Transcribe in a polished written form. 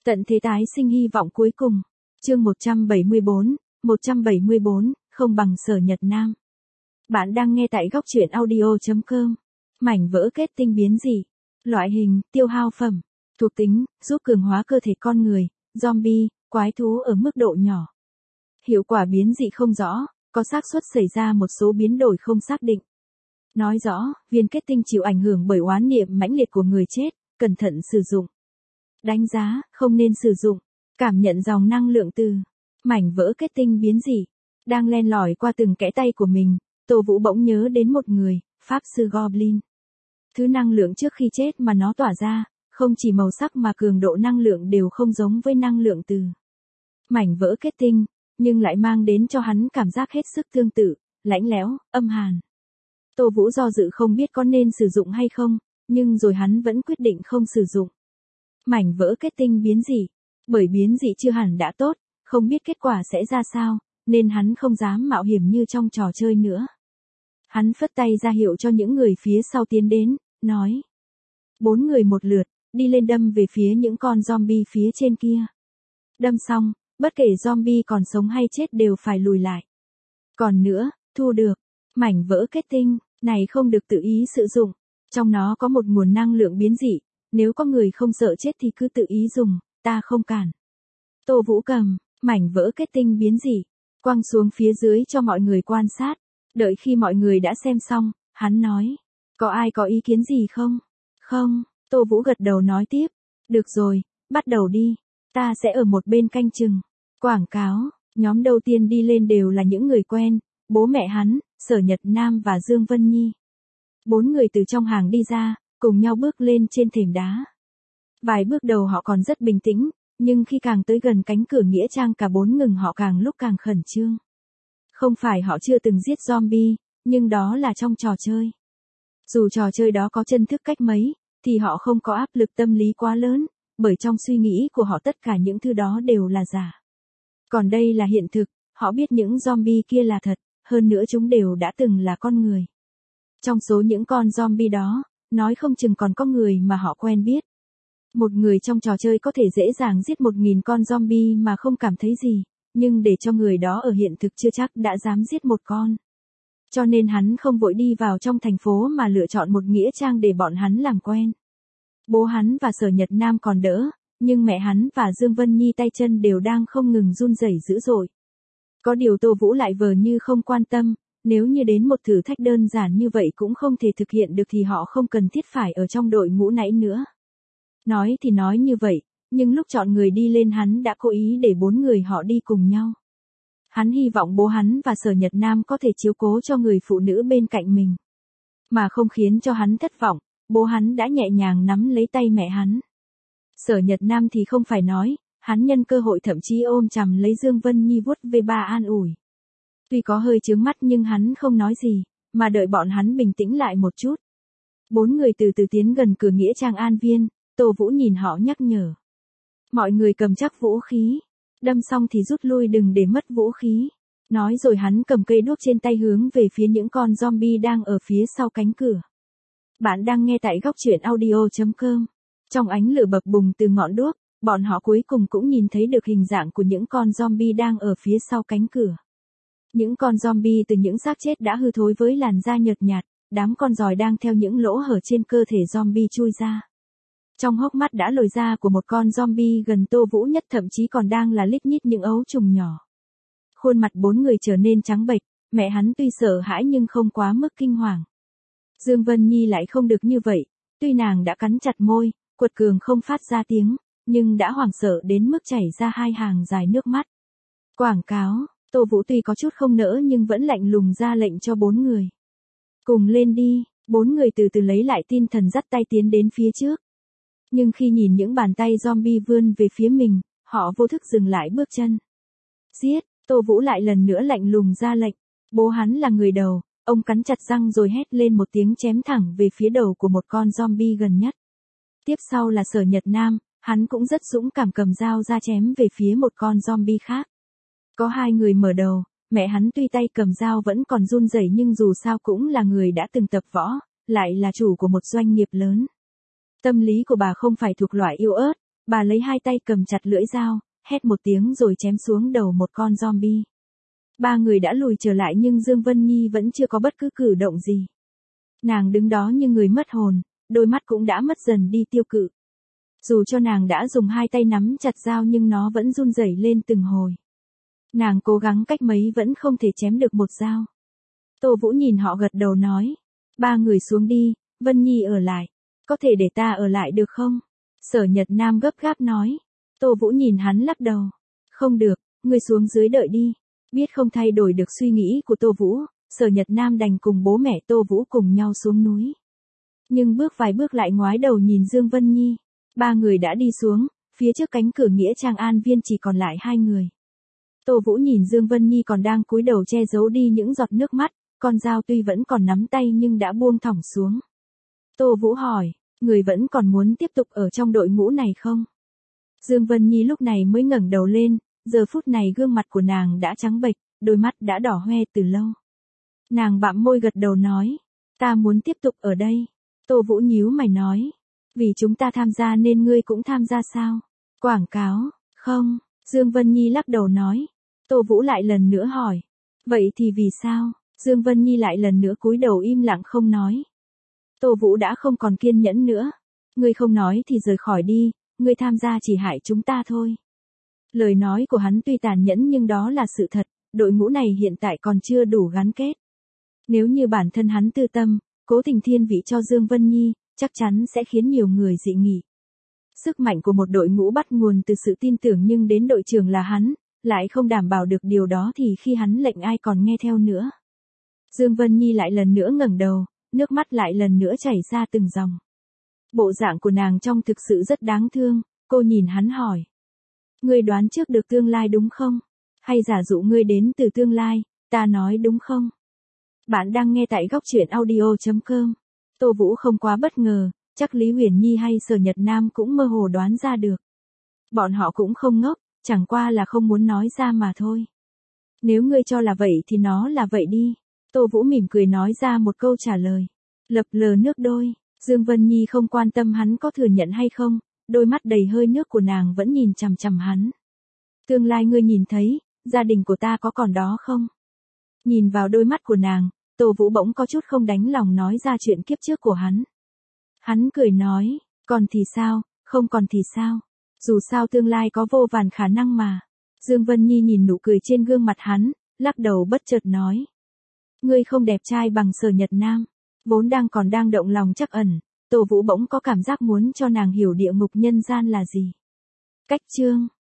Tận thế tái sinh hy vọng cuối cùng. Chương 174, không bằng Sở Nhật Nam. Bạn đang nghe tại góc truyện audio.com. Mảnh vỡ kết tinh biến dị. Loại hình, tiêu hao phẩm. Thuộc tính, giúp cường hóa cơ thể con người, zombie, quái thú ở mức độ nhỏ. Hiệu quả biến dị không rõ, có xác suất xảy ra một số biến đổi không xác định. Nói rõ, viên kết tinh chịu ảnh hưởng bởi oán niệm mãnh liệt của người chết, cẩn thận sử dụng. Đánh giá, không nên sử dụng. Cảm nhận dòng năng lượng từ mảnh vỡ kết tinh biến dị. Đang len lỏi qua từng kẽ tay của mình, Tô Vũ bỗng nhớ đến một người, Pháp Sư Goblin. Thứ năng lượng trước khi chết mà nó tỏa ra, không chỉ màu sắc mà cường độ năng lượng đều không giống với năng lượng từ mảnh vỡ kết tinh, nhưng lại mang đến cho hắn cảm giác hết sức tương tự, lạnh lẽo, âm hàn. Tô Vũ do dự không biết có nên sử dụng hay không, nhưng rồi hắn vẫn quyết định không sử dụng. Mảnh vỡ kết tinh biến dị, bởi biến dị chưa hẳn đã tốt, không biết kết quả sẽ ra sao, nên hắn không dám mạo hiểm như trong trò chơi nữa. Hắn phất tay ra hiệu cho những người phía sau tiến đến, nói. 4 người một lượt, đi lên đâm về phía những con zombie phía trên kia. Đâm xong, bất kể zombie còn sống hay chết đều phải lùi lại. Còn nữa, thu được mảnh vỡ kết tinh này không được tự ý sử dụng, trong nó có một nguồn năng lượng biến dị, nếu có người không sợ chết thì cứ tự ý dùng, ta không cản. Tô Vũ cầm mảnh vỡ kết tinh biến dị, quăng xuống phía dưới cho mọi người quan sát. Đợi khi mọi người đã xem xong, hắn nói, có ai có ý kiến gì không? Không, Tô Vũ gật đầu nói tiếp, được rồi, bắt đầu đi, ta sẽ ở một bên canh chừng. Quảng cáo, nhóm đầu tiên đi lên đều là những người quen, bố mẹ hắn, Sở Nhật Nam và Dương Vân Nhi. 4 người từ trong hàng đi ra, cùng nhau bước lên trên thềm đá. Vài bước đầu họ còn rất bình tĩnh, nhưng khi càng tới gần cánh cửa nghĩa trang cả 4 ngừng họ càng lúc càng khẩn trương. Không phải họ chưa từng giết zombie, nhưng đó là trong trò chơi. Dù trò chơi đó có chân thức cách mấy, thì họ không có áp lực tâm lý quá lớn, bởi trong suy nghĩ của họ tất cả những thứ đó đều là giả. Còn đây là hiện thực, họ biết những zombie kia là thật, hơn nữa chúng đều đã từng là con người. Trong số những con zombie đó, nói không chừng còn có người mà họ quen biết. Một người trong trò chơi có thể dễ dàng giết 1000 con zombie mà không cảm thấy gì, nhưng để cho người đó ở hiện thực chưa chắc đã dám giết một con. Cho nên hắn không vội đi vào trong thành phố mà lựa chọn một nghĩa trang để bọn hắn làm quen. Bố hắn và Sở Nhật Nam còn đỡ, nhưng mẹ hắn và Dương Vân Nhi tay chân đều đang không ngừng run rẩy dữ dội. Có điều Tô Vũ lại vờ như không quan tâm, nếu như đến một thử thách đơn giản như vậy cũng không thể thực hiện được thì họ không cần thiết phải ở trong đội ngũ nãy nữa. Nói thì nói như vậy, nhưng lúc chọn người đi lên hắn đã cố ý để 4 người họ đi cùng nhau. Hắn hy vọng bố hắn và Sở Nhật Nam có thể chiếu cố cho người phụ nữ bên cạnh mình. Mà không khiến cho hắn thất vọng, bố hắn đã nhẹ nhàng nắm lấy tay mẹ hắn. Sở Nhật Nam thì không phải nói, hắn nhân cơ hội thậm chí ôm chầm lấy Dương Vân Nhi vuốt về ba an ủi. Tuy có hơi chướng mắt nhưng hắn không nói gì, mà đợi bọn hắn bình tĩnh lại một chút. 4 người từ từ tiến gần cửa nghĩa trang An Viên, Tô Vũ nhìn họ nhắc nhở. Mọi người cầm chắc vũ khí. Đâm xong thì rút lui đừng để mất vũ khí. Nói rồi hắn cầm cây đuốc trên tay hướng về phía những con zombie đang ở phía sau cánh cửa. Bạn đang nghe tại góc truyện audio.com. Trong ánh lửa bập bùng từ ngọn đuốc, bọn họ cuối cùng cũng nhìn thấy được hình dạng của những con zombie đang ở phía sau cánh cửa. Những con zombie từ những xác chết đã hư thối với làn da nhợt nhạt, đám con giòi đang theo những lỗ hở trên cơ thể zombie chui ra. Trong hốc mắt đã lồi ra của một con zombie gần Tô Vũ nhất thậm chí còn đang là lít nhít những ấu trùng nhỏ. Khuôn mặt 4 người trở nên trắng bệch, mẹ hắn tuy sợ hãi nhưng không quá mức kinh hoàng. Dương Vân Nhi lại không được như vậy, tuy nàng đã cắn chặt môi, quật cường không phát ra tiếng, nhưng đã hoảng sợ đến mức chảy ra 2 hàng dài nước mắt. Quảng cáo, Tô Vũ tuy có chút không nỡ nhưng vẫn lạnh lùng ra lệnh cho 4 người. Cùng lên đi, 4 người từ từ lấy lại tinh thần dắt tay tiến đến phía trước. Nhưng khi nhìn những bàn tay zombie vươn về phía mình, họ vô thức dừng lại bước chân. Giết, Tô Vũ lại lần nữa lạnh lùng ra lệnh. Bố hắn là người đầu, ông cắn chặt răng rồi hét lên một tiếng chém thẳng về phía đầu của một con zombie gần nhất. Tiếp sau là Sở Nhật Nam, hắn cũng rất dũng cảm cầm dao ra chém về phía một con zombie khác. Có 2 người mở đầu, mẹ hắn tuy tay cầm dao vẫn còn run rẩy nhưng dù sao cũng là người đã từng tập võ, lại là chủ của một doanh nghiệp lớn. Tâm lý của bà không phải thuộc loại yếu ớt, Bà lấy hai tay cầm chặt lưỡi dao, hét một tiếng rồi chém xuống đầu một con zombie. Ba người đã lùi trở lại nhưng Dương Vân Nhi vẫn chưa có bất cứ cử động gì. Nàng đứng đó như người mất hồn, đôi mắt cũng đã mất dần đi tiêu cự. Dù cho nàng đã dùng hai tay nắm chặt dao nhưng nó vẫn run rẩy lên từng hồi. Nàng cố gắng cách mấy vẫn không thể chém được một dao. Tô Vũ nhìn họ gật đầu nói. Ba người xuống đi, Vân Nhi ở lại. Có thể để ta ở lại được không? Sở Nhật Nam gấp gáp nói. Tô Vũ nhìn hắn lắc đầu. Không được, ngươi xuống dưới đợi đi. Biết không thay đổi được suy nghĩ của Tô Vũ, Sở Nhật Nam đành cùng bố mẹ Tô Vũ cùng nhau xuống núi. Nhưng bước vài bước lại ngoái đầu nhìn Dương Vân Nhi. Ba người đã đi xuống, phía trước cánh cửa nghĩa trang an viên chỉ còn lại hai người. Tô Vũ nhìn Dương Vân Nhi còn đang cúi đầu che giấu đi những giọt nước mắt, con dao tuy vẫn còn nắm tay nhưng đã buông thõng xuống. Tô Vũ hỏi, người vẫn còn muốn tiếp tục ở trong đội ngũ này không? Dương Vân Nhi lúc này mới ngẩng đầu lên, giờ phút này gương mặt của nàng đã trắng bệch, đôi mắt đã đỏ hoe từ lâu. Nàng bặm môi gật đầu nói, ta muốn tiếp tục ở đây. Tô Vũ nhíu mày nói, vì chúng ta tham gia nên ngươi cũng tham gia sao? Quảng cáo, không, Dương Vân Nhi lắc đầu nói. Tô Vũ lại lần nữa hỏi, vậy thì vì sao? Dương Vân Nhi lại lần nữa cúi đầu im lặng không nói. Tô Vũ đã không còn kiên nhẫn nữa. Ngươi không nói thì rời khỏi đi, ngươi tham gia chỉ hại chúng ta thôi. Lời nói của hắn tuy tàn nhẫn nhưng đó là sự thật, đội ngũ này hiện tại còn chưa đủ gắn kết. Nếu như bản thân hắn tư tâm, cố tình thiên vị cho Dương Vân Nhi, chắc chắn sẽ khiến nhiều người dị nghị. Sức mạnh của một đội ngũ bắt nguồn từ sự tin tưởng nhưng đến đội trưởng là hắn, lại không đảm bảo được điều đó thì khi hắn lệnh ai còn nghe theo nữa. Dương Vân Nhi lại lần nữa ngẩng đầu, nước mắt lại lần nữa chảy ra từng dòng. Bộ dạng của nàng trông thực sự rất đáng thương, cô nhìn hắn hỏi. Ngươi đoán trước được tương lai đúng không? Hay giả dụ ngươi đến từ tương lai, ta nói đúng không? Bạn đang nghe tại góc truyện audio.com. Tô Vũ không quá bất ngờ, chắc Lý Huyền Nhi hay Sở Nhật Nam cũng mơ hồ đoán ra được. Bọn họ cũng không ngốc, chẳng qua là không muốn nói ra mà thôi. Nếu ngươi cho là vậy thì nó là vậy đi. Tô Vũ mỉm cười nói ra một câu trả lời. Lập lờ nước đôi, Dương Vân Nhi không quan tâm hắn có thừa nhận hay không, đôi mắt đầy hơi nước của nàng vẫn nhìn chằm chằm hắn. Tương lai ngươi nhìn thấy, gia đình của ta có còn đó không? Nhìn vào đôi mắt của nàng, Tô Vũ bỗng có chút không đành lòng nói ra chuyện kiếp trước của hắn. Hắn cười nói, còn thì sao, không còn thì sao? Dù sao tương lai có vô vàn khả năng mà. Dương Vân Nhi nhìn nụ cười trên gương mặt hắn, lắc đầu bất chợt nói. Ngươi không đẹp trai bằng Sở Nhật Nam. Vốn còn đang động lòng trắc ẩn, Tô Vũ bỗng có cảm giác muốn cho nàng hiểu địa ngục nhân gian là gì. Cách chương